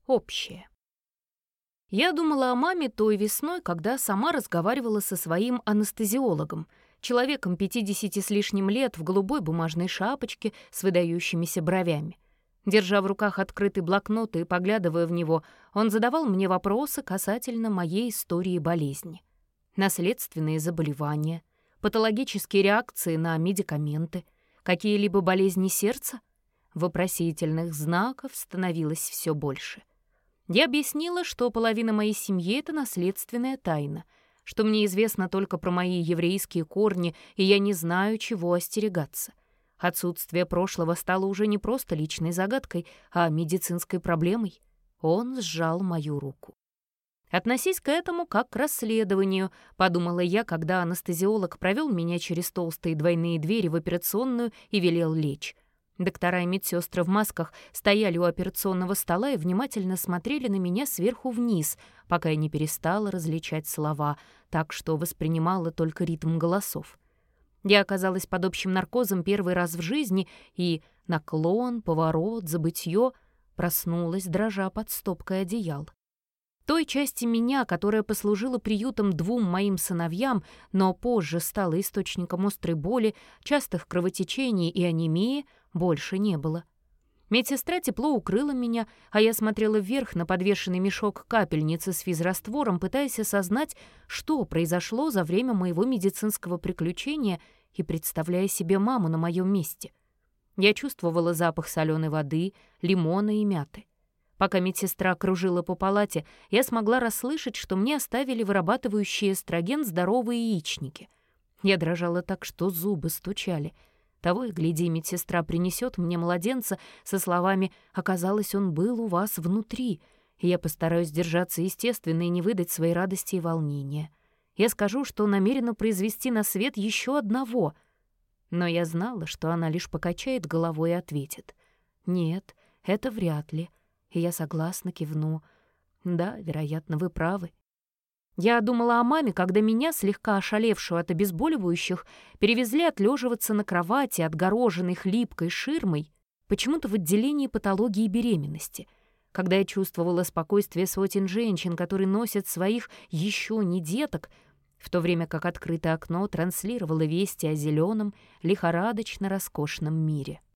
Общее. Я думала о маме той весной, когда сама разговаривала со своим анестезиологом, человеком 50 с лишним лет в голубой бумажной шапочке с выдающимися бровями. Держа в руках открытый блокнот и поглядывая в него, он задавал мне вопросы касательно моей истории болезни. Наследственные заболевания, патологические реакции на медикаменты, какие-либо болезни сердца. Вопросительных знаков становилось все больше. Я объяснила, что половина моей семьи — это наследственная тайна, что мне известно только про мои еврейские корни, и я не знаю, чего остерегаться. Отсутствие прошлого стало уже не просто личной загадкой, а медицинской проблемой. Он сжал мою руку. «Относись к этому как к расследованию», — подумала я, когда анестезиолог провел меня через толстые двойные двери в операционную и велел лечь. Доктора и медсестры в масках стояли у операционного стола и внимательно смотрели на меня сверху вниз, пока я не перестала различать слова, так что воспринимала только ритм голосов. Я оказалась под общим наркозом первый раз в жизни, и наклон, поворот, забытье проснулась, дрожа под стопкой одеял. Той части меня, которая послужила приютом двум моим сыновьям, но позже стала источником острой боли, частых кровотечений и анемии, больше не было. Медсестра тепло укрыла меня, а я смотрела вверх на подвешенный мешок капельницы с физраствором, пытаясь осознать, что произошло за время моего медицинского приключения и представляя себе маму на моем месте. Я чувствовала запах соленой воды, лимона и мяты. Пока медсестра кружила по палате, я смогла расслышать, что мне оставили вырабатывающие эстроген здоровые яичники. Я дрожала так, что зубы стучали. Того и гляди, медсестра принесет мне младенца со словами «Оказалось, он был у вас внутри», и я постараюсь держаться естественно и не выдать своей радости и волнения. Я скажу, что намерена произвести на свет еще одного. Но я знала, что она лишь покачает головой и ответит: «Нет, это вряд ли». И я согласно кивну. Да, вероятно, вы правы. Я думала о маме, когда меня, слегка ошалевшую от обезболивающих, перевезли отлеживаться на кровати, отгороженной хлипкой ширмой, почему-то в отделении патологии беременности, когда я чувствовала спокойствие сотен женщин, которые носят своих еще не деток, в то время как открытое окно транслировало вести о зеленом, лихорадочно роскошном мире.